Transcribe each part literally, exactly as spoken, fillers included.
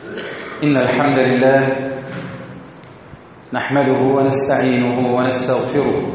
إن الحمد لله نحمده ونستعينه ونستغفره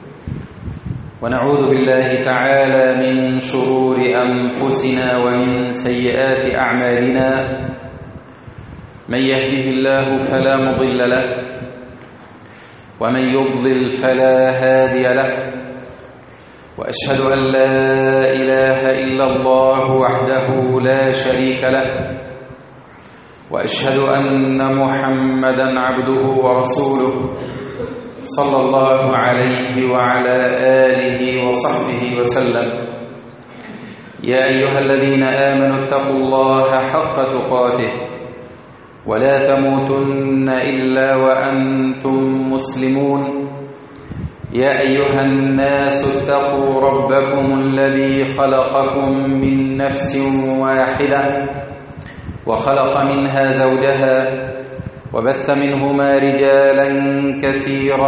ونعوذ بالله تعالى من شرور أنفسنا ومن سيئات أعمالنا. من يهده الله فلا مضل له ومن يضلل فلا هادي له، وأشهد أن لا إله إلا الله وحده لا شريك له، وأشهد أن محمدًا عبده ورسوله صلى الله عليه وعلى آله وصحبه وسلم. يا أيها الذين آمنوا اتقوا الله حق تقاته ولا تموتن إلا وأنتم مسلمون. يا أيها الناس اتقوا ربكم الذي خلقكم من نفس واحدة وخلق منها زوجها وبث منهما رجالا كثيرا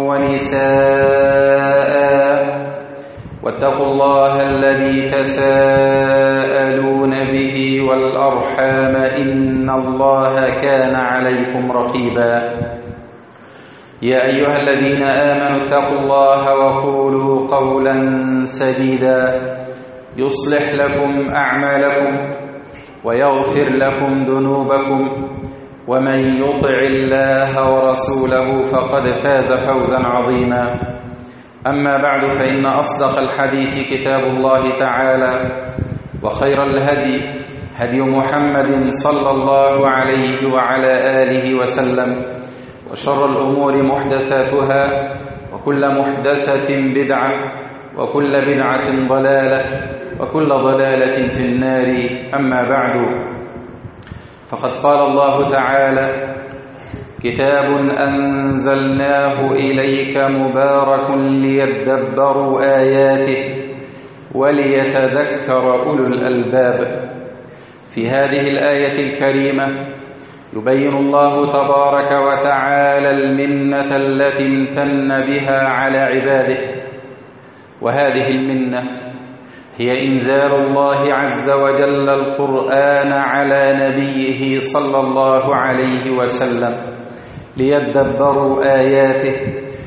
ونساء، واتقوا الله الذي تساءلون به والأرحام إن الله كان عليكم رقيبا. يا أيها الذين آمنوا اتقوا الله وقولوا قولا سديدا يصلح لكم أعمالكم ويغفر لكم ذنوبكم، ومن يطع الله ورسوله فقد فاز فوزا عظيما. أما بعد، فإن أصدق الحديث كتاب الله تعالى، وخير الهدي هدي محمد صلى الله عليه وعلى آله وسلم، وشر الأمور محدثاتها، وكل محدثة بدعة، وكل بدعة ضلالة، وكل ضلالة في النار. أما بعد، فقد قال الله تعالى: كتاب أنزلناه إليك مبارك ليدبروا آياته وليتذكر أولو الألباب. في هذه الآية الكريمة يبين الله تبارك وتعالى المنة التي امتن بها على عباده، وهذه المنة هي إنزال الله عز وجل القرآن على نبيه صلى الله عليه وسلم ليدبروا آياته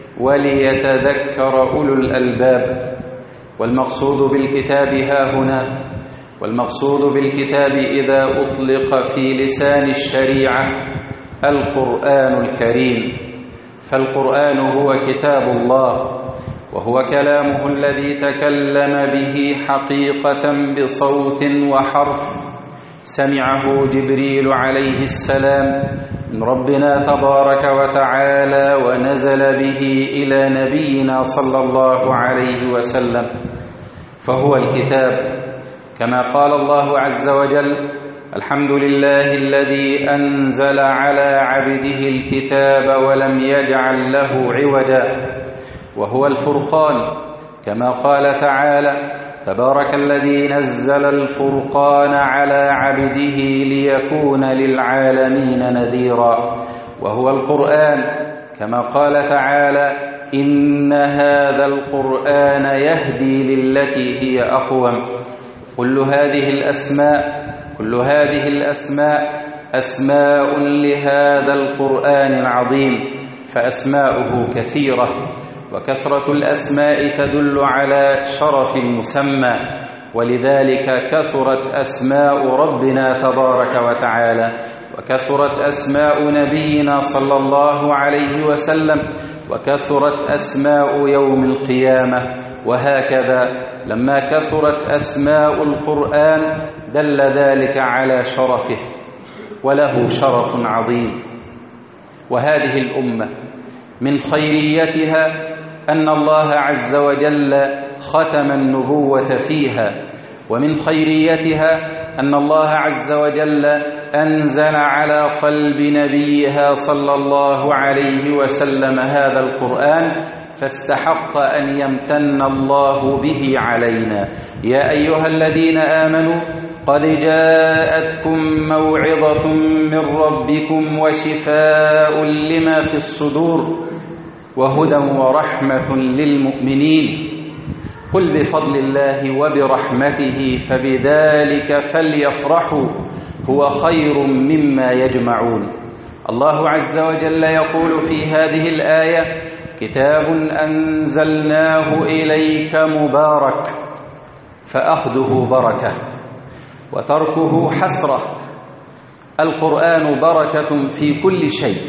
وليتذكر أولو الألباب. والمقصود بالكتاب ها هنا، والمقصود بالكتاب إذا أطلق في لسان الشريعة القرآن الكريم، فالقرآن هو كتاب الله، وهو كلامه الذي تكلم به حقيقة بصوت وحرف سمعه جبريل عليه السلام من ربنا تبارك وتعالى، ونزل به إلى نبينا صلى الله عليه وسلم، فهو الكتاب. كما قال الله عز وجل: الحمد لله الذي أنزل على عبده الكتاب ولم يجعل له عوجا، وهو الفرقان. كما قال تعالى: تبارك الذي نزل الفرقان على عبده ليكون للعالمين نذيرا، وهو القرآن. كما قال تعالى: إن هذا القرآن يهدي للتي هي أقوم. كل هذه الأسماء كل هذه الأسماء أسماء لهذا القرآن العظيم، فأسماؤه كثيرة، وكثرة الأسماء تدل على شرف المسمى، ولذلك كثرت أسماء ربنا تبارك وتعالى، وكثرت أسماء نبينا صلى الله عليه وسلم، وكثرت أسماء يوم القيامة. وهكذا لما كثرت أسماء القرآن دل ذلك على شرفه، وله شرف عظيم. وهذه الأمة من خيريتها أن الله عز وجل ختم النبوة فيها، ومن خيريتها أن الله عز وجل أنزل على قلب نبيها صلى الله عليه وسلم هذا القرآن، فاستحق أن يمتن الله به علينا. يا أيها الذين آمنوا قد جاءتكم موعظة من ربكم وشفاء لما في الصدور وهدى ورحمة للمؤمنين. قل بفضل الله وبرحمته فبذلك فليفرحوا هو خير مما يجمعون. الله عز وجل يقول في هذه الآية: كتاب أنزلناه إليك مبارك فأخذه بركة وتركه حسرة. القرآن بركة في كل شيء،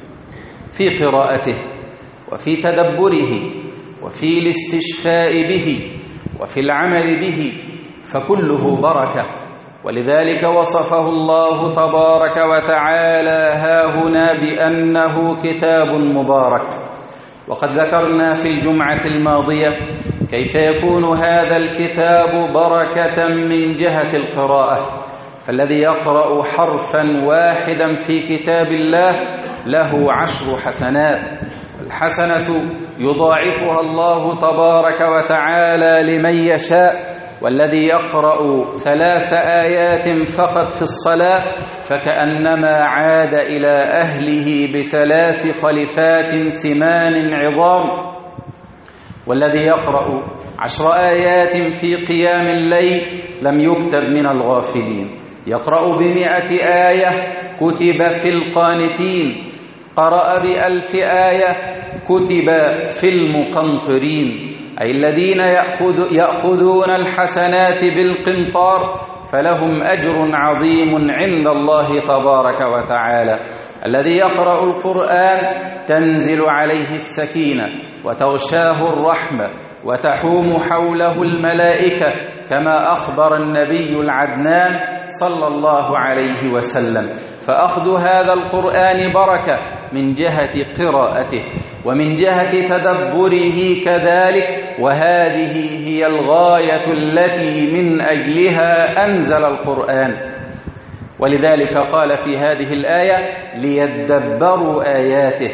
في قراءته وفي تدبره وفي الاستشفاء به وفي العمل به، فكله بركة. ولذلك وصفه الله تبارك وتعالى هاهنا بأنه كتاب مبارك. وقد ذكرنا في الجمعة الماضية كيف يكون هذا الكتاب بركة من جهة القراءة، فالذي يقرأ حرفا واحدا في كتاب الله له عشر حسنات، الحسنة يضاعفها الله تبارك وتعالى لمن يشاء. والذي يقرأ ثلاث آيات فقط في الصلاة فكأنما عاد إلى أهله بثلاث خلفات سمان عظام. والذي يقرأ عشر آيات في قيام الليل لم يكتب من الغافلين. يقرأ بمئة آية كتب في القانتين، قرأ بألف آية كتب في المقنطرين، أي الذين يأخذ يأخذون الحسنات بالقنطار فلهم أجر عظيم عند الله تبارك وتعالى. الذي يقرأ القرآن تنزل عليه السكينة وتغشاه الرحمة وتحوم حوله الملائكة، كما أخبر النبي العدنان صلى الله عليه وسلم. فأخذ هذا القرآن بركة من جهة قراءته ومن جهة تدبره كذلك، وهذه هي الغاية التي من أجلها أنزل القرآن. ولذلك قال في هذه الآية: ليدبروا آياته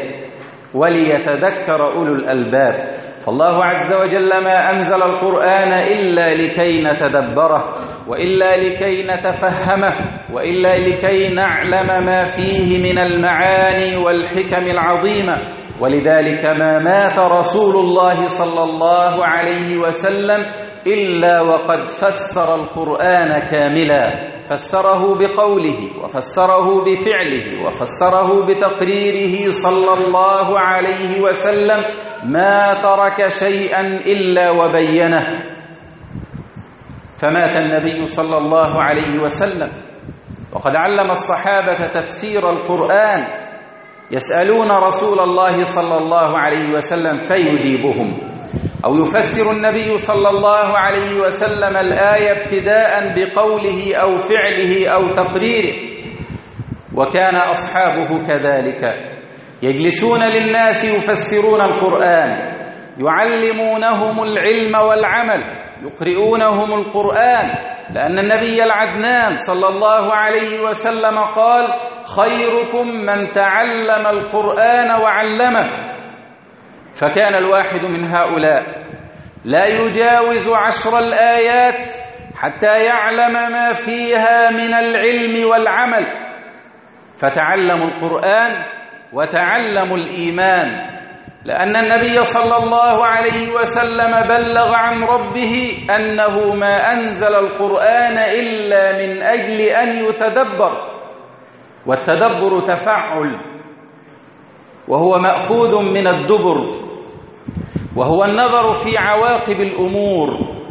وليتذكر أولو الألباب. فالله عز وجل ما أنزل القرآن إلا لكي نتدبره، وإلا لكي نتفهمه، وإلا لكي نعلم ما فيه من المعاني والحكم العظيمة. ولذلك ما مات رسول الله صلى الله عليه وسلم إلا وقد فسر القرآن كاملا، فسره بقوله وفسره بفعله وفسره بتقريره صلى الله عليه وسلم، ما ترك شيئا إلا وبينه. فمات النبي صلى الله عليه وسلم وقد علم الصحابة تفسير القرآن، يسألون رسول الله صلى الله عليه وسلم فيجيبهم، أو يفسر النبي صلى الله عليه وسلم الآية ابتداء بقوله أو فعله أو تقريره. وكان أصحابه كذلك يجلسون للناس يفسرون القرآن، يعلمونهم العلم والعمل، يقرؤونهم القرآن، لأن النبي العدنان صلى الله عليه وسلم قال: خيركم من تعلم القرآن وعلمه. فكان الواحد من هؤلاء لا يجاوز عشر الآيات حتى يعلم ما فيها من العلم والعمل، فتعلموا القرآن وتعلموا الإيمان، لأن النبي صلى الله عليه وسلم بلغ عن ربه أنه ما أنزل القرآن إلا من أجل أن يتدبر. والتدبر تفعل، وهو مأخوذ من الدبر، وهو النظر في عواقب الأمور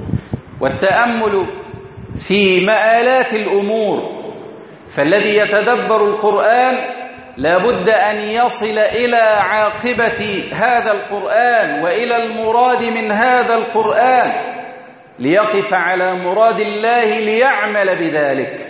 والتأمل في مآلات الأمور. فالذي يتدبر القرآن لا بد أن يصل إلى عاقبة هذا القرآن وإلى المراد من هذا القرآن، ليقف على مراد الله ليعمل بذلك.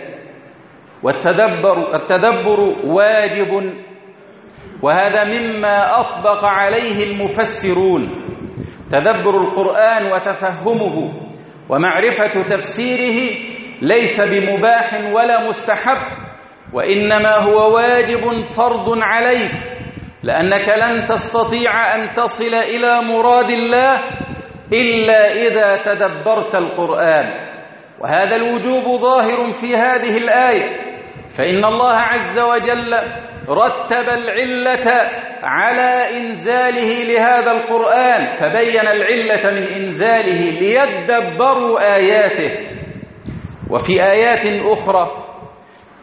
والتدبر التدبر واجب، وهذا مما أطبق عليه المفسرون. تدبر القرآن وتفهمه ومعرفة تفسيره ليس بمباح ولا مستحب، وإنما هو واجب فرض عليك، لأنك لن تستطيع أن تصل إلى مراد الله إلا إذا تدبرت القرآن. وهذا الوجوب ظاهر في هذه الآية، فإن الله عز وجل رتب العلة على إنزاله لهذا القرآن، فبين العلة من إنزاله ليدبروا آياته. وفي آيات أخرى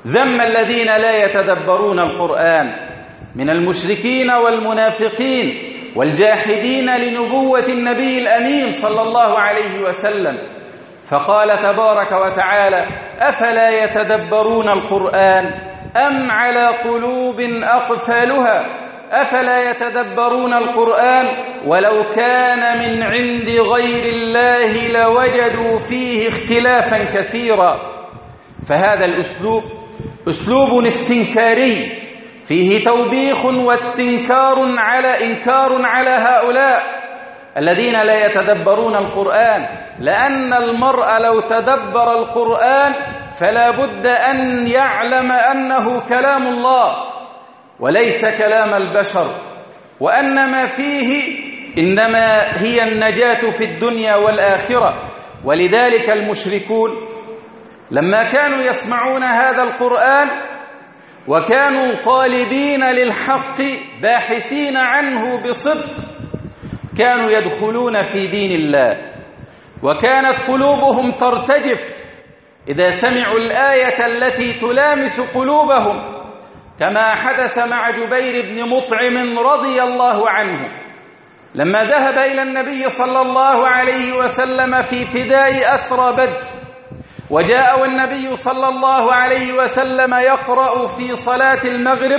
ذم الذين لا يتدبرون القرآن من المشركين والمنافقين والجاحدين لنبوة النبي الأمين صلى الله عليه وسلم، فقال تبارك وتعالى: أفلا يتدبرون القرآن أم على قلوب أقفالها أفلا يتدبرون القرآن ولو كان من عند غير الله لوجدوا فيه اختلافا كثيرا. فهذا الأسلوب أسلوب استنكاري فيه توبيخ واستنكار على إنكار على هؤلاء الذين لا يتدبرون القرآن، لأن المرء لو تدبر القرآن فلا بد أن يعلم أنه كلام الله وليس كلام البشر، وأن ما فيه إنما هي النجاة في الدنيا والآخرة. ولذلك المشركون لما كانوا يسمعون هذا القرآن وكانوا طالبين للحق باحثين عنه بصدق كانوا يدخلون في دين الله، وكانت قلوبهم ترتجف إذا سمعوا الآية التي تلامس قلوبهم، كما حدث مع جبير بن مطعم رضي الله عنه لما ذهب إلى النبي صلى الله عليه وسلم في فداء أسرى بدر، وجاء والنبي صلى الله عليه وسلم يقرأ في صلاة المغرب: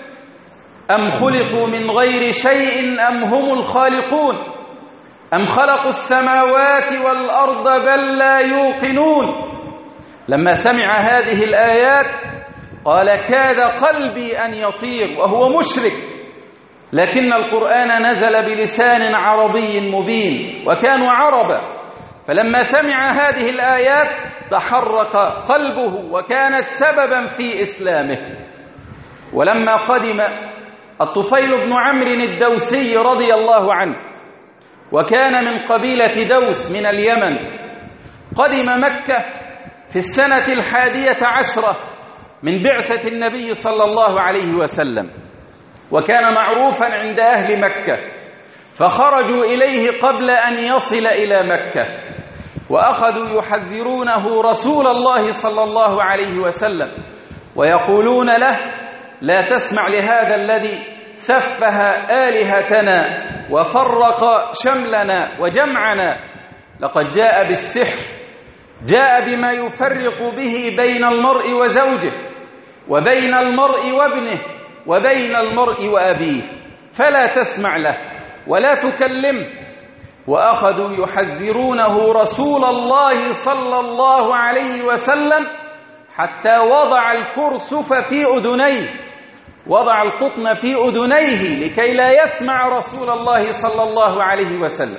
أم خلقوا من غير شيء أم هم الخالقون أم خلقوا السماوات والأرض بل لا يوقنون. لما سمع هذه الآيات قال: كاد قلبي أن يطير، وهو مشرك، لكن القرآن نزل بلسان عربي مبين وكانوا عربا، فلما سمع هذه الآيات تحرك قلبه وكانت سببا في إسلامه. ولما قدم الطفيل بن عمرو الدوسي رضي الله عنه، وكان من قبيلة دوس من اليمن، قدم مكة في السنة الحادية عشرة من بعثة النبي صلى الله عليه وسلم، وكان معروفا عند أهل مكة، فخرجوا إليه قبل أن يصل إلى مكة، وأخذوا يحذرونه رسول الله صلى الله عليه وسلم ويقولون له: لا تسمع لهذا الذي سفه آلهتنا وفرق شملنا وجمعنا، لقد جاء بالسحر، جاء بما يفرق به بين المرء وزوجه وبين المرء وابنه وبين المرء وأبيه، فلا تسمع له ولا تكلمه. وأخذوا يحذرونه رسول الله صلى الله عليه وسلم حتى وضع الكرسف في أذنيه، وضع القطن في أذنيه لكي لا يسمع رسول الله صلى الله عليه وسلم.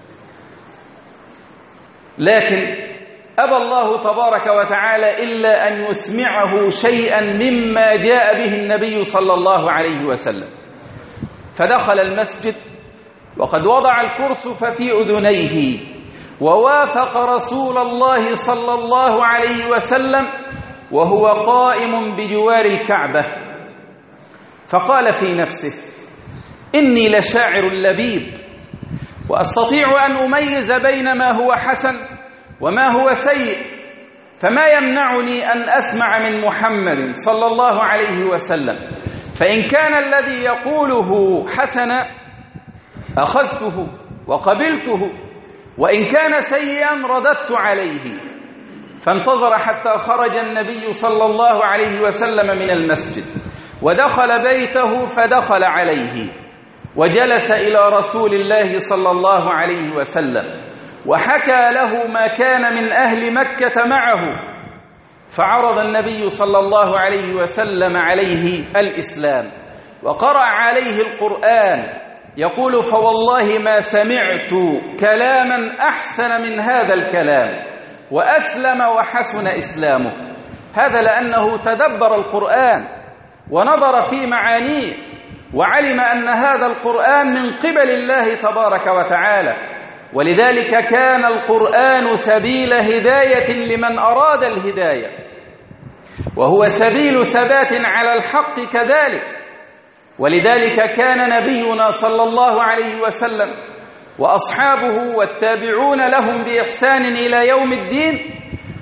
لكن أبى الله تبارك وتعالى إلا أن يسمعه شيئا مما جاء به النبي صلى الله عليه وسلم، فدخل المسجد وقد وضع الكرسف في أذنيه، ووافق رسول الله صلى الله عليه وسلم وهو قائم بجوار الكعبة، فقال في نفسه: إني لشاعر لبيب، وأستطيع أن أميز بين ما هو حسن وما هو سيء، فما يمنعني أن أسمع من محمد صلى الله عليه وسلم، فإن كان الذي يقوله حسنا أخذته وقبلته، وإن كان سيئا رددت عليه. فانتظر حتى خرج النبي صلى الله عليه وسلم من المسجد ودخل بيته، فدخل عليه وجلس إلى رسول الله صلى الله عليه وسلم وحكى له ما كان من أهل مكة معه، فعرض النبي صلى الله عليه وسلم عليه الإسلام وقرأ عليه القرآن، يقول: فوالله ما سمعت كلاما أحسن من هذا الكلام، وأسلم وحسن إسلامه. هذا لأنه تدبر القرآن ونظر في معانيه وعلم أن هذا القرآن من قبل الله تبارك وتعالى، ولذلك كان القرآن سبيل هداية لمن أراد الهداية، وهو سبيل ثبات على الحق كذلك. ولذلك كان نبينا صلى الله عليه وسلم وأصحابه والتابعون لهم بإحسان إلى يوم الدين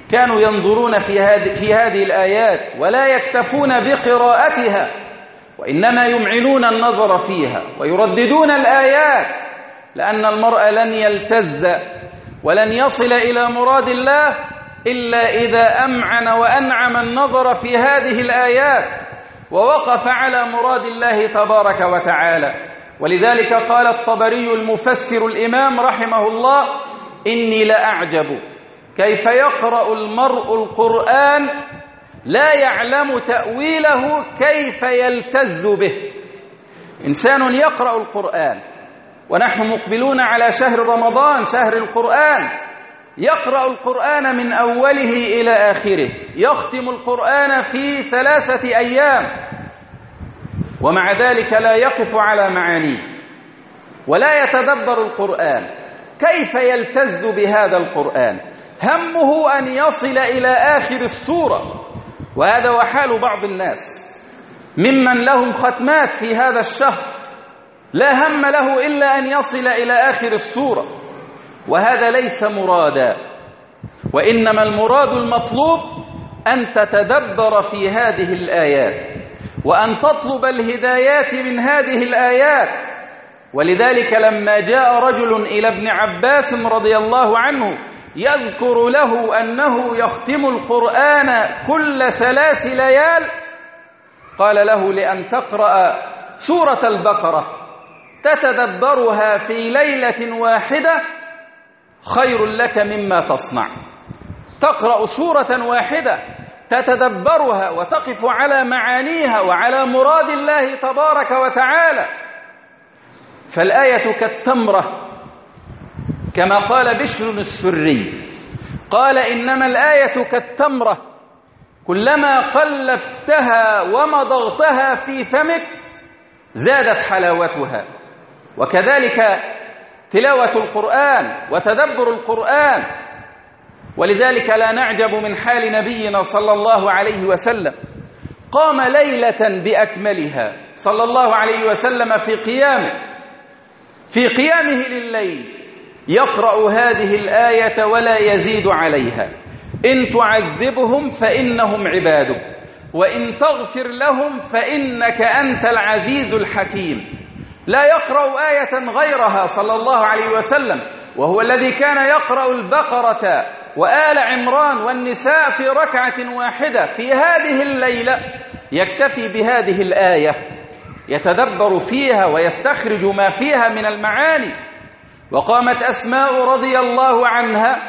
كانوا ينظرون في هذه في هذه الآيات ولا يكتفون بقراءتها، وإنما يمعنون النظر فيها ويرددون الآيات، لأن المرء لن يلتز ولن يصل إلى مراد الله إلا إذا أمعن وأنعم النظر في هذه الآيات ووقف على مراد الله تبارك وتعالى. ولذلك قال الطبري المفسر الإمام رحمه الله: إني لأعجب كيف يقرأ المرء القرآن لا يعلم تأويله كيف يلتز به. إنسان يقرأ القرآن ونحن مقبلون على شهر رمضان، شهر القرآن، يقرأ القرآن من أوله إلى آخره، يختم القرآن في ثلاثة أيام، ومع ذلك لا يقف على معانيه ولا يتدبر القرآن. كيف يلتز بهذا القرآن؟ همه أن يصل إلى آخر السورة. وهذا وحال بعض الناس ممن لهم ختمات في هذا الشهر، لا هم له إلا أن يصل إلى آخر السورة، وهذا ليس مرادا، وإنما المراد المطلوب أن تتدبر في هذه الآيات وأن تطلب الهدايات من هذه الآيات. ولذلك لما جاء رجل إلى ابن عباس رضي الله عنه يذكر له أنه يختم القرآن كل ثلاث ليال، قال له: لأن تقرأ سورة البقرة تتدبرها في ليلة واحدة خير لك مما تصنع. تقرأ سورة واحدة تتدبرها وتقف على معانيها وعلى مراد الله تبارك وتعالى. فالآية كالتمرة، كما قال بشر السري، قال: إنما الآية كالتمرة كلما قلبتها ومضغتها في فمك زادت حلاوتها. وكذلك تلاوة القرآن وتدبر القرآن. ولذلك لا نعجب من حال نبينا صلى الله عليه وسلم، قام ليلة بأكملها صلى الله عليه وسلم في قيامه في قيامه لليل يقرأ هذه الآية ولا يزيد عليها: إن تعذبهم فإنهم عبادك وإن تغفر لهم فإنك أنت العزيز الحكيم. لا يقرأ آية غيرها صلى الله عليه وسلم، وهو الذي كان يقرأ البقرة وآل عمران والنساء في ركعة واحدة. في هذه الليلة يكتفي بهذه الآية، يتدبر فيها ويستخرج ما فيها من المعاني. وقامت أسماء رضي الله عنها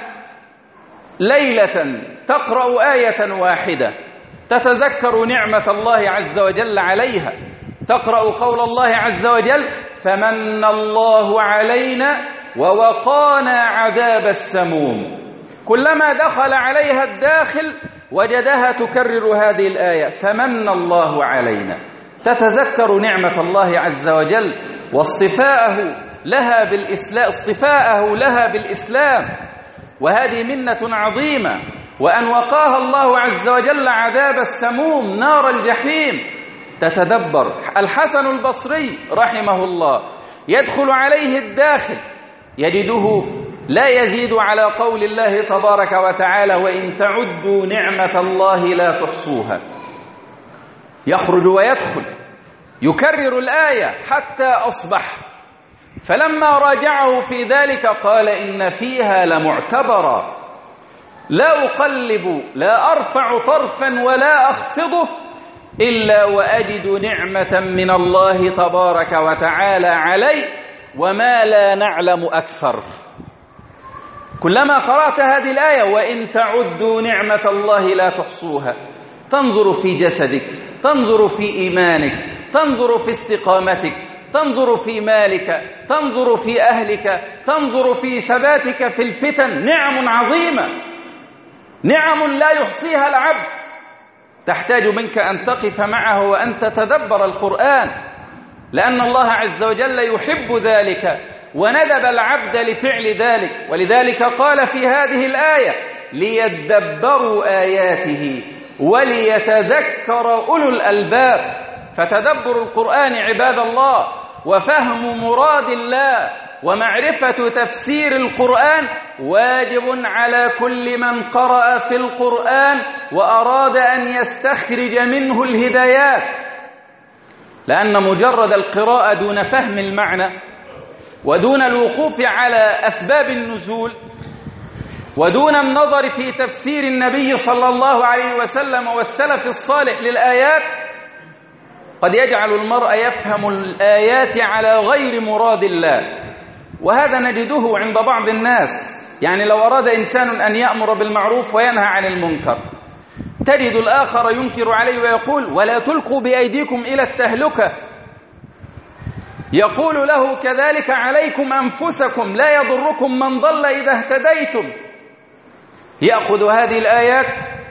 ليلة تقرأ آية واحدة تتذكر نعمة الله عز وجل عليها، تقرأ قول الله عز وجل: فمن الله علينا ووقانا عذاب السموم. كلما دخل عليها الداخل وجدها تكرر هذه الآية: فمن الله علينا، تتذكر نعمة الله عز وجل واصطفاءه لها بالإسلام اصطفاءه لها بالإسلام، وهذه منة عظيمة. وأن وقاها الله عز وجل عذاب السموم نار الجحيم. تتدبر. الحسن البصري رحمه الله يدخل عليه الداخل يجده لا يزيد على قول الله تبارك وتعالى: وإن تعدوا نعمة الله لا تحصوها. يخرج ويدخل يكرر الآية حتى أصبح، فلما راجعه في ذلك قال: إن فيها لمعتبرا لا أقلب لا أرفع طرفا ولا أخفضه إلا وأجد نعمة من الله تبارك وتعالى علي وما لا نعلم أكثر. كلما قرأت هذه الآية: وإن تعدوا نعمة الله لا تحصوها، تنظر في جسدك، تنظر في إيمانك، تنظر في استقامتك، تنظر في مالك، تنظر في أهلك، تنظر في ثباتك في الفتن. نعم عظيمة، نعم لا يحصيها العبد، تحتاج منك أن تقف معه وأن تتدبر القرآن، لأن الله عز وجل يحب ذلك وندب العبد لفعل ذلك. ولذلك قال في هذه الآية: ليدبروا آياته وليتذكر أولو الألباب. فتدبر القرآن عباد الله وفهم مراد الله ومعرفة تفسير القرآن واجب على كل من قرأ في القرآن وأراد أن يستخرج منه الهدايات، لأن مجرد القراءة دون فهم المعنى ودون الوقوف على أسباب النزول ودون النظر في تفسير النبي صلى الله عليه وسلم والسلف الصالح للآيات قد يجعل المرء يفهم الآيات على غير مراد الله. وهذا نجده عند بعض الناس، يعني لو أراد إنسان أن يأمر بالمعروف وينهى عن المنكر تجد الآخر ينكر عليه ويقول ولا تلقوا بأيديكم إلى التهلكة، يقول له كذلك عليكم أنفسكم لا يضركم من ضل إذا اهتديتم. يأخذ هذه الآيات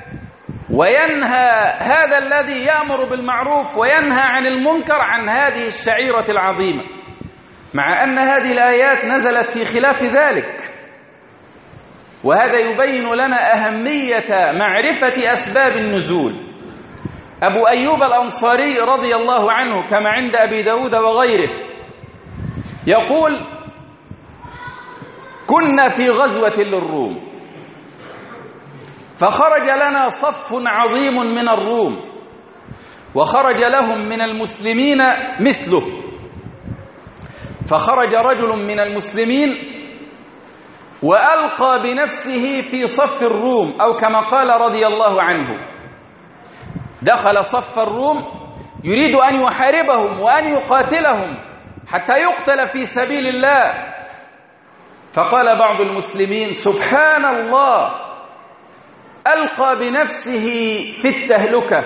وينهى هذا الذي يأمر بالمعروف وينهى عن المنكر عن هذه الشعيرة العظيمة، مع أن هذه الآيات نزلت في خلاف ذلك. وهذا يبين لنا أهمية معرفة أسباب النزول. أبو أيوب الأنصاري رضي الله عنه كما عند أبي داود وغيره يقول كنا في غزوة للروم فخرج لنا صف عظيم من الروم وخرج لهم من المسلمين مثله، فخرج رجل من المسلمين وألقى بنفسه في صف الروم، أو كما قال رضي الله عنه دخل صف الروم يريد أن يحاربهم وأن يقاتلهم حتى يقتل في سبيل الله. فقال بعض المسلمين سبحان الله ألقى بنفسه في التهلكة.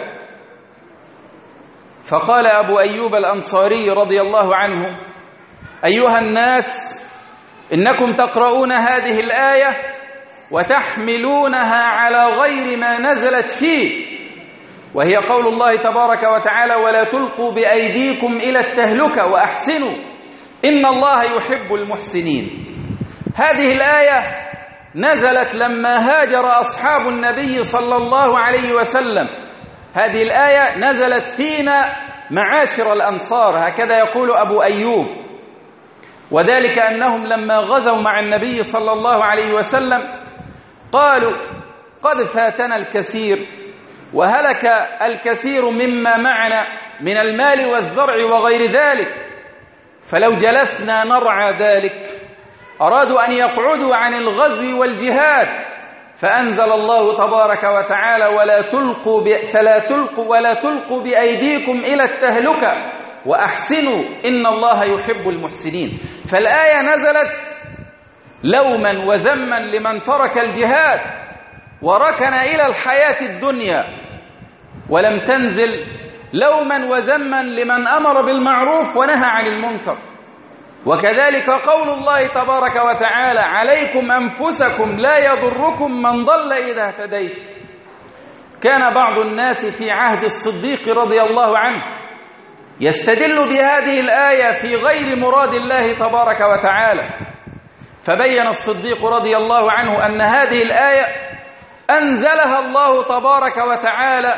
فقال أبو أيوب الأنصاري رضي الله عنه أيها الناس إنكم تقرؤون هذه الآية وتحملونها على غير ما نزلت فيه، وهي قول الله تبارك وتعالى ولا تلقوا بأيديكم إلى التهلكة وأحسنوا إن الله يحب المحسنين. هذه الآية نزلت لما هاجر أصحاب النبي صلى الله عليه وسلم، هذه الآية نزلت فينا معاشر الأنصار، هكذا يقول أبو أيوب، وذلك أنهم لما غزوا مع النبي صلى الله عليه وسلم قالوا قد فاتنا الكثير وهلك الكثير مما معنا من المال والزرع وغير ذلك، فلو جلسنا نرعى ذلك. أرادوا أن يقعدوا عن الغزو والجهاد، فأنزل الله تبارك وتعالى ولا تلقوا ب... فلا تلقوا ولا تلقوا بأيديكم إلى التهلكة وأحسنوا إن الله يحب المحسنين. فالآية نزلت لوما وذما لمن ترك الجهاد وركن إلى الحياة الدنيا، ولم تنزل لوما وذما لمن أمر بالمعروف ونهى عن المنكر. وكذلك قول الله تبارك وتعالى عليكم أنفسكم لا يضركم من ضل إذا اهتديت. كان بعض الناس في عهد الصديق رضي الله عنه يستدل بهذه الآية في غير مراد الله تبارك وتعالى، فبين الصديق رضي الله عنه أن هذه الآية أنزلها الله تبارك وتعالى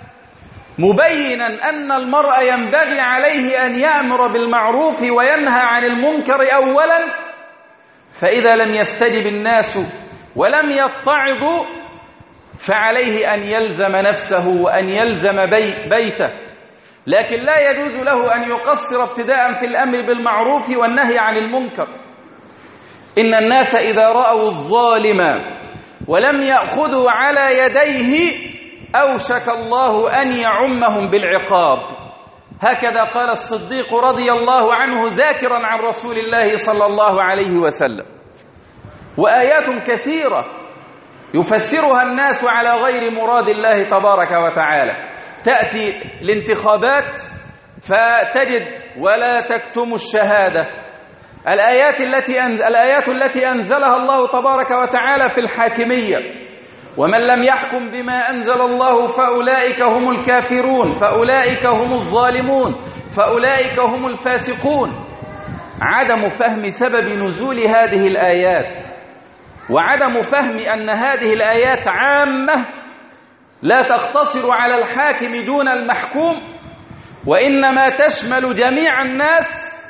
مبينا أن المرء ينبغي عليه أن يأمر بالمعروف وينهى عن المنكر أولا، فإذا لم يستجب الناس ولم يتعظوا فعليه أن يلزم نفسه وأن يلزم بي بيته، لكن لا يجوز له أن يقصر ابتداء في الأمر بالمعروف والنهي عن المنكر. إن الناس إذا رأوا الظالم ولم يأخذوا على يديه أوشك الله أن يعمهم بالعقاب. هكذا قال الصديق رضي الله عنه ذاكرا عن رسول الله صلى الله عليه وسلم. وآيات كثيرة يفسرها الناس على غير مراد الله تبارك وتعالى. تأتي الانتخابات فتجد ولا تكتموا الشهادة، الآيات التي الآيات التي أنزلها الله تبارك وتعالى في الحاكمية، ومن لم يحكم بما أنزل الله فأولئك هم الكافرون، فأولئك هم الظالمون، فأولئك هم الفاسقون. عدم فهم سبب نزول هذه الآيات وعدم فهم أن هذه الآيات عامة لا تقتصر على الحاكم دون المحكوم، وإنما تشمل جميع الناس،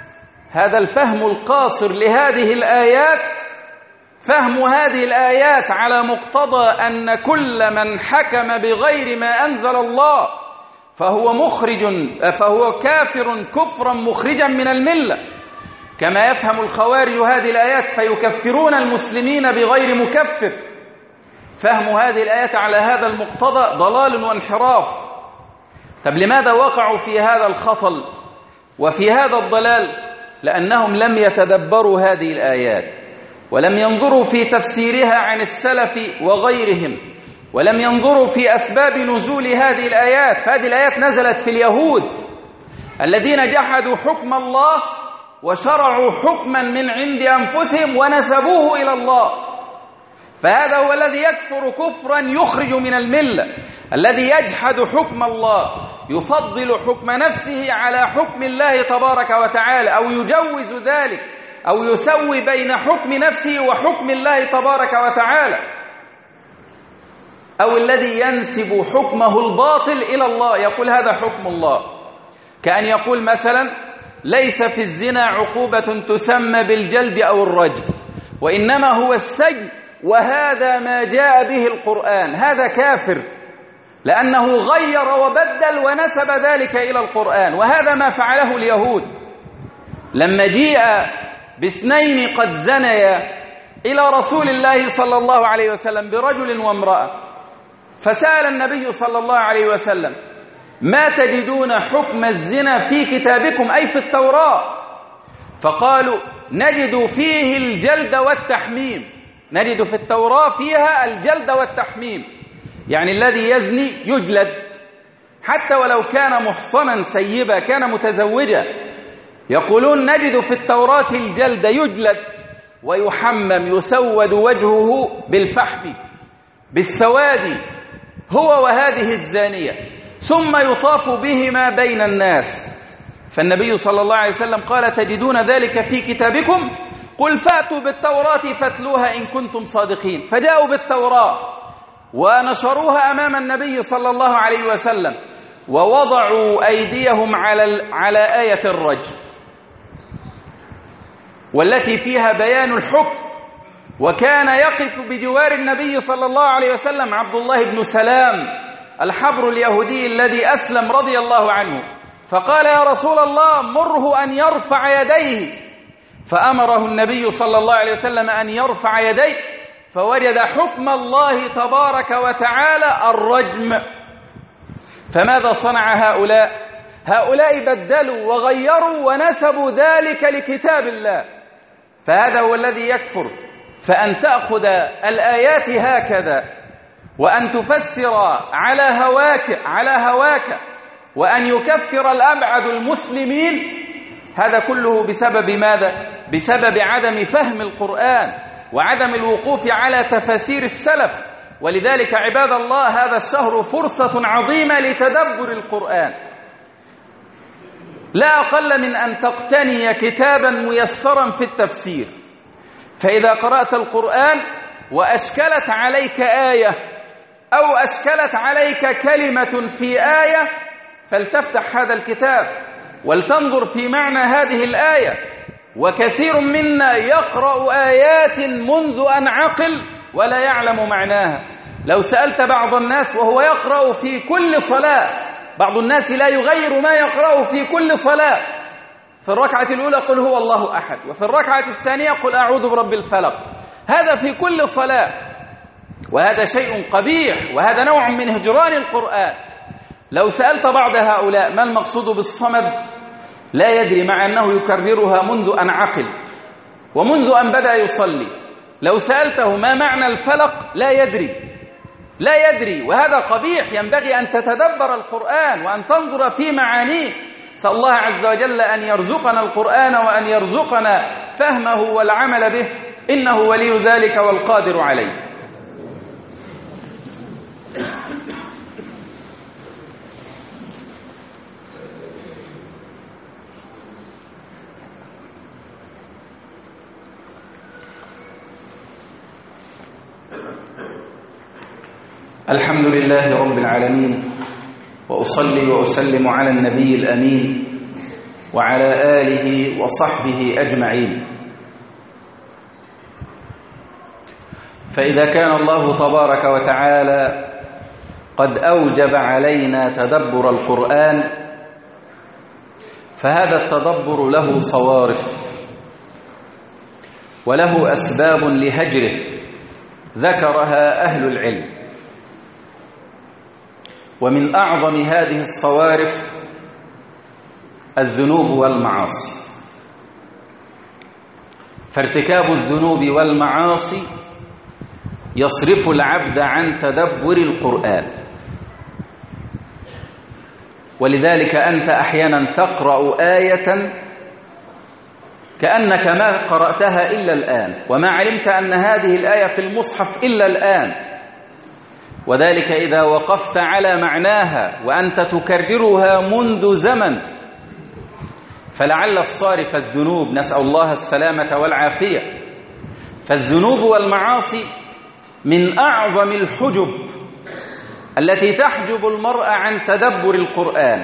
هذا الفهم القاصر لهذه الآيات فهم هذه الآيات على مقتضى أن كل من حكم بغير ما أنزل الله فهو مخرج فهو كافر كفرا مخرجا من الملة، كما يفهم الخوارج هذه الآيات فيكفرون المسلمين بغير مكفر. فهم هذه الآيات على هذا المقتضى ضلال وانحراف. طب لماذا وقعوا في هذا الخطل وفي هذا الضلال؟ لأنهم لم يتدبروا هذه الآيات ولم ينظروا في تفسيرها عن السلف وغيرهم، ولم ينظروا في أسباب نزول هذه الآيات. هذه الآيات نزلت في اليهود الذين جحدوا حكم الله وشرعوا حكما من عند أنفسهم ونسبوه إلى الله، فهذا هو الذي يكفر كفرا يخرج من الملة، الذي يجحد حكم الله يفضل حكم نفسه على حكم الله تبارك وتعالى، أو يجوز ذلك أو يسوي بين حكم نفسه وحكم الله تبارك وتعالى، أو الذي ينسب حكمه الباطل إلى الله يقول هذا حكم الله، كأن يقول مثلا ليس في الزنا عقوبة تسمى بالجلد أو الرجم وإنما هو السجن وهذا ما جاء به القرآن. هذا كافر لأنه غير وبدل ونسب ذلك إلى القرآن، وهذا ما فعله اليهود لما جيء باثنين قد زنيا إلى رسول الله صلى الله عليه وسلم برجل وامرأة، فسأل النبي صلى الله عليه وسلم ما تجدون حكم الزنا في كتابكم أي في التوراة؟ فقالوا نجد فيه الجلد والتحميم، نجد في التوراة فيها الجلد والتحميم، يعني الذي يزني يجلد حتى ولو كان محصنا سيبا كان متزوجا. يقولون نجد في التوراة الجلد يجلد ويحمم يسود وجهه بالفحم بالسواد هو وهذه الزانية ثم يطاف بهما بين الناس. فالنبي صلى الله عليه وسلم قال تجدون ذلك في كتابكم؟ قل فأتوا بالتوراة فاتلوها إن كنتم صادقين. فجاءوا بالتوراة ونشروها أمام النبي صلى الله عليه وسلم ووضعوا أيديهم على على آية الرجم والتي فيها بيان الحكم، وكان يقف بجوار النبي صلى الله عليه وسلم عبد الله بن سلام الحبر اليهودي الذي أسلم رضي الله عنه، فقال يا رسول الله مره أن يرفع يديه، فأمره النبي صلى الله عليه وسلم أن يرفع يديه فوجد حكم الله تبارك وتعالى الرجم. فماذا صنع هؤلاء؟ هؤلاء بدلوا وغيروا ونسبوا ذلك لكتاب الله، فهذا هو الذي يكفر. فأن تأخذ الآيات هكذا وأن تفسر على هواك على هواك وأن يكفر الأبعد المسلمين، هذا كله بسبب ماذا؟ بسبب عدم فهم القرآن وعدم الوقوف على تفاسير السلف. ولذلك عباد الله هذا الشهر فرصة عظيمة لتدبر القرآن، لا أقل من أن تقتني كتابا ميسرا في التفسير. فإذا قرأت القرآن وأشكلت عليك آية أو أشكلت عليك كلمة في آية فلتفتح هذا الكتاب ولتنظر في معنى هذه الآية. وكثير منا يقرأ آيات منذ أن عقل ولا يعلم معناها. لو سألت بعض الناس وهو يقرأ في كل صلاة، بعض الناس لا يغير ما يقرأه في كل صلاة، في الركعة الأولى قل هو الله أحد، وفي الركعة الثانية قل أعوذ برب الفلق، هذا في كل صلاة، وهذا شيء قبيح وهذا نوع من هجران القرآن. لو سألت بعض هؤلاء ما المقصود بالصمد لا يدري، مع أنه يكررها منذ أن عقل ومنذ أن بدأ يصلي. لو سألته ما معنى الفلق لا يدري لا يدري وهذا قبيح. ينبغي أن تتدبر القرآن وأن تنظر في معانيه. سأل الله عز وجل أن يرزقنا القرآن وأن يرزقنا فهمه والعمل به، إنه ولي ذلك والقادر عليه. الحمد لله رب العالمين، وأصلي وأسلم على النبي الأمين وعلى آله وصحبه أجمعين. فإذا كان الله تبارك وتعالى قد أوجب علينا تدبر القرآن، فهذا التدبر له صوارف وله أسباب لهجره ذكرها أهل العلم. ومن أعظم هذه الصوارف الذنوب والمعاصي، فارتكاب الذنوب والمعاصي يصرف العبد عن تدبر القرآن. ولذلك أنت أحيانا تقرأ آية كأنك ما قرأتها إلا الآن، وما علمت أن هذه الآية في المصحف إلا الآن، وذلك إذا وقفت على معناها وأنت تكررها منذ زمن. فلعل الصارف الذنوب، نسأل الله السلامة والعافية. فالذنوب والمعاصي من أعظم الحجب التي تحجب المرء عن تدبر القرآن.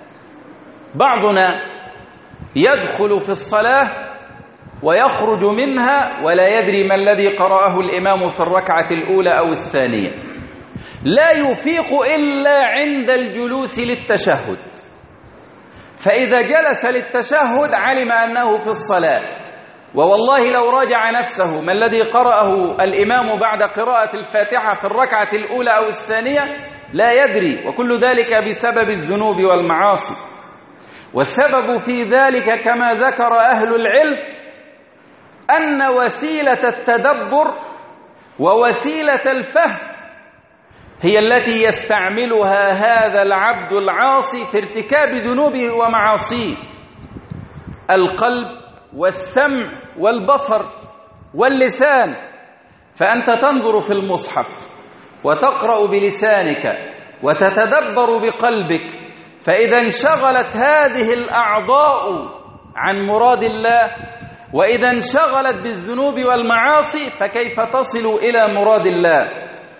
بعضنا يدخل في الصلاة ويخرج منها ولا يدري ما الذي قرأه الإمام في الركعة الأولى أو الثانية، لا يفيق إلا عند الجلوس للتشهد، فإذا جلس للتشهد علم أنه في الصلاة، ووالله لو راجع نفسه ما الذي قرأه الإمام بعد قراءة الفاتحة في الركعة الأولى أو الثانية لا يدري، وكل ذلك بسبب الذنوب والمعاصي. والسبب في ذلك كما ذكر أهل العلم أن وسيلة التدبر ووسيلة الفهم هي التي يستعملها هذا العبد العاصي في ارتكاب ذنوبه ومعاصيه: القلب والسمع والبصر واللسان. فأنت تنظر في المصحف وتقرأ بلسانك وتتدبر بقلبك، فإذا انشغلت هذه الأعضاء عن مراد الله وإذا انشغلت بالذنوب والمعاصي فكيف تصل إلى مراد الله؟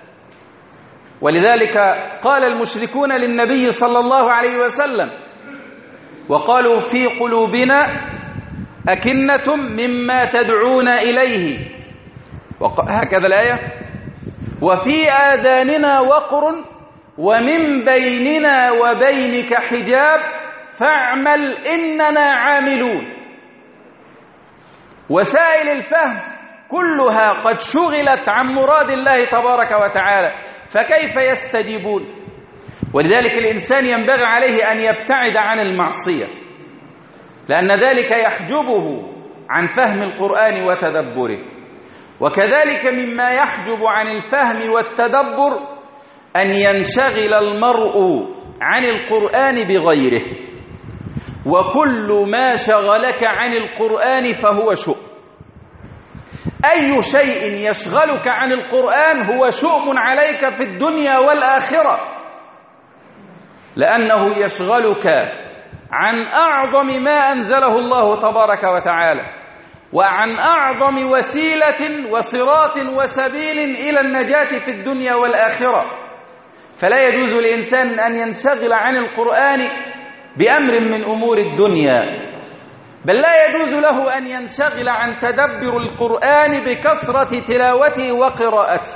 ولذلك قال المشركون للنبي صلى الله عليه وسلم وقالوا: في قلوبنا أكنة مما تدعون إليه، هكذا الآية، وفي آذاننا وقر ومن بيننا وبينك حجاب فاعمل إننا عاملون. وسائل الفهم كلها قد شغلت عن مراد الله تبارك وتعالى، فكيف يستجيبون؟ ولذلك الإنسان ينبغي عليه أن يبتعد عن المعصية، لأن ذلك يحجبه عن فهم القرآن وتدبره. وكذلك مما يحجب عن الفهم والتدبر أن ينشغل المرء عن القرآن بغيره، وكل ما شغلك عن القرآن فهو شؤم. أي شيء يشغلك عن القرآن هو شؤم عليك في الدنيا والآخرة، لأنه يشغلك عن أعظم ما أنزله الله تبارك وتعالى، وعن أعظم وسيلة وصراط وسبيل إلى النجاة في الدنيا والآخرة. فلا يجوز للإنسان أن ينشغل عن القرآن بأمر من أمور الدنيا، بل لا يجوز له أن ينشغل عن تدبر القرآن بكثرة تلاوته وقراءته،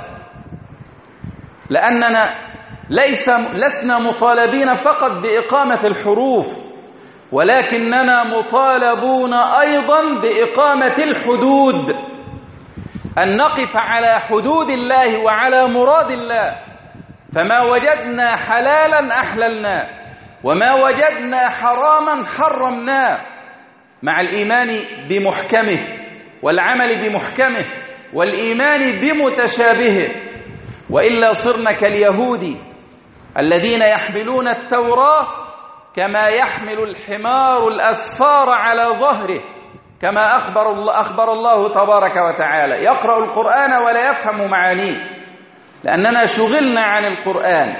لأننا ليس لسنا مطالبين فقط بإقامة الحروف، ولكننا مطالبون أيضا بإقامة الحدود، أن نقف على حدود الله وعلى مراد الله. فما وجدنا حلالا أحللناه، وما وجدنا حراما حرمناه، مع الإيمان بمحكمه والعمل بمحكمه والإيمان بمتشابهه. وإلا صرنا كاليهود الذين يحملون التوراة كما يحمل الحمار الأسفار على ظهره، كما أخبر الله, أخبر الله تبارك وتعالى: يقرأ القرآن ولا يفهم معانيه، لأننا شغلنا عن القرآن.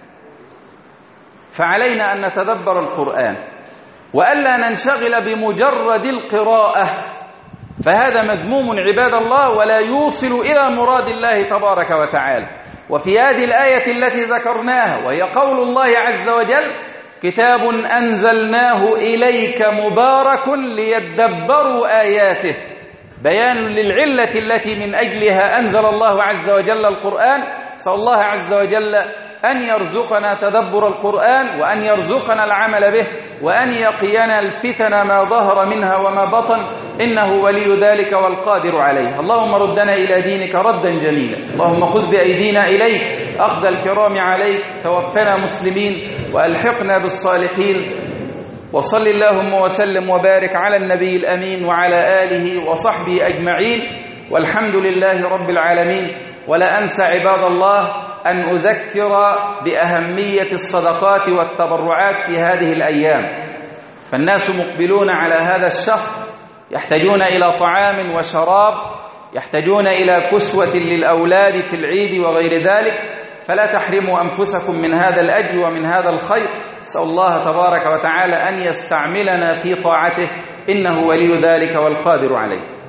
فعلينا أن نتدبر القرآن وألا ننشغل بمجرد القراءة، فهذا مذموم عباد الله ولا يوصل إلى مراد الله تبارك وتعالى. وفي هذه الآية التي ذكرناها وهي قول الله عز وجل: كتاب أنزلناه إليك مبارك ليدبروا آياته، بيان للعلة التي من أجلها أنزل الله عز وجل القرآن. نسأل الله عز وجل أن يرزقنا تدبر القرآن، وأن يرزقنا العمل به، وأن يقينا الفتن ما ظهر منها وما بطن، إنه ولي ذلك والقادر عليه. اللهم ردنا إلى دينك ردا جميلا، اللهم خذ بأيدينا إليك أخذ الكرام عليك، توفنا مسلمين وألحقنا بالصالحين. وصل اللهم وسلم وبارك على النبي الأمين وعلى آله وصحبه أجمعين، والحمد لله رب العالمين. ولا أنسى عباد الله أن أذكر بأهمية الصدقات والتبرعات في هذه الأيام، فالناس مقبلون على هذا الشهر، يحتاجون إلى طعام وشراب، يحتاجون إلى كسوة للأولاد في العيد وغير ذلك، فلا تحرموا أنفسكم من هذا الأجر ومن هذا الخير. أسأل الله تبارك وتعالى أن يستعملنا في طاعته، إنه ولي ذلك والقادر عليه.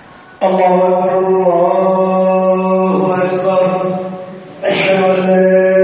الله أكبر الله أكبر أشهد أن لا